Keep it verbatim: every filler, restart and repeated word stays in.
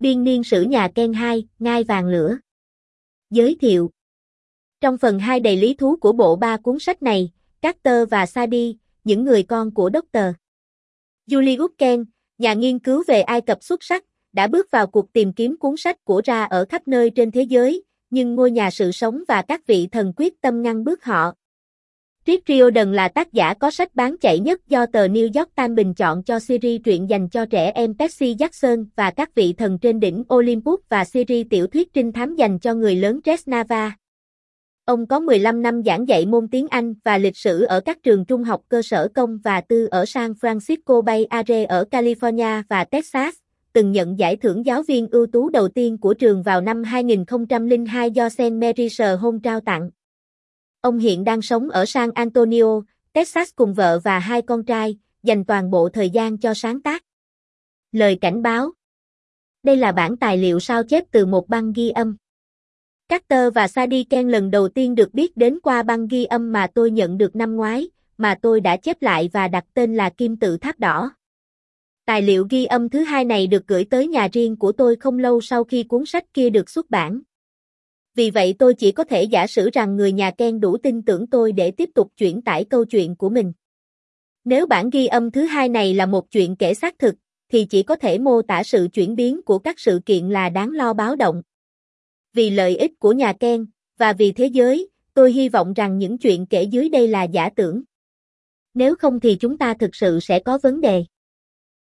Biên niên sử nhà Ken hai, Ngai vàng lửa. Giới thiệu. Trong phần hai đầy lý thú của bộ ba cuốn sách này, Carter và Sadie, những người con của Doctor Julius Ken, nhà nghiên cứu về Ai Cập xuất sắc, đã bước vào cuộc tìm kiếm cuốn sách của Ra ở khắp nơi trên thế giới, nhưng ngôi nhà sự sống và các vị thần quyết tâm ngăn bước họ. Rick Riordan là tác giả có sách bán chạy nhất do tờ New York Times bình chọn cho series truyện dành cho trẻ em Percy Jackson và các vị thần trên đỉnh Olympus và series tiểu thuyết trinh thám dành cho người lớn Tresnava. Ông có mười lăm năm giảng dạy môn tiếng Anh và lịch sử ở các trường trung học cơ sở công và tư ở San Francisco Bay Area ở California và Texas, từng nhận giải thưởng giáo viên ưu tú đầu tiên của trường vào năm hai nghìn không trăm lẻ hai do Saint Mary's Home trao tặng. Ông hiện đang sống ở San Antonio, Texas cùng vợ và hai con trai, dành toàn bộ thời gian cho sáng tác. Lời cảnh báo. Đây là bản tài liệu sao chép từ một băng ghi âm. Carter và Sadie Ken lần đầu tiên được biết đến qua băng ghi âm mà tôi nhận được năm ngoái, mà tôi đã chép lại và đặt tên là Kim tự tháp đỏ. Tài liệu ghi âm thứ hai này được gửi tới nhà riêng của tôi không lâu sau khi cuốn sách kia được xuất bản. Vì vậy tôi chỉ có thể giả sử rằng người nhà Ken đủ tin tưởng tôi để tiếp tục chuyển tải câu chuyện của mình. Nếu bản ghi âm thứ hai này là một chuyện kể xác thực, thì chỉ có thể mô tả sự chuyển biến của các sự kiện là đáng lo báo động. Vì lợi ích của nhà Ken, và vì thế giới, tôi hy vọng rằng những chuyện kể dưới đây là giả tưởng. Nếu không thì chúng ta thực sự sẽ có vấn đề.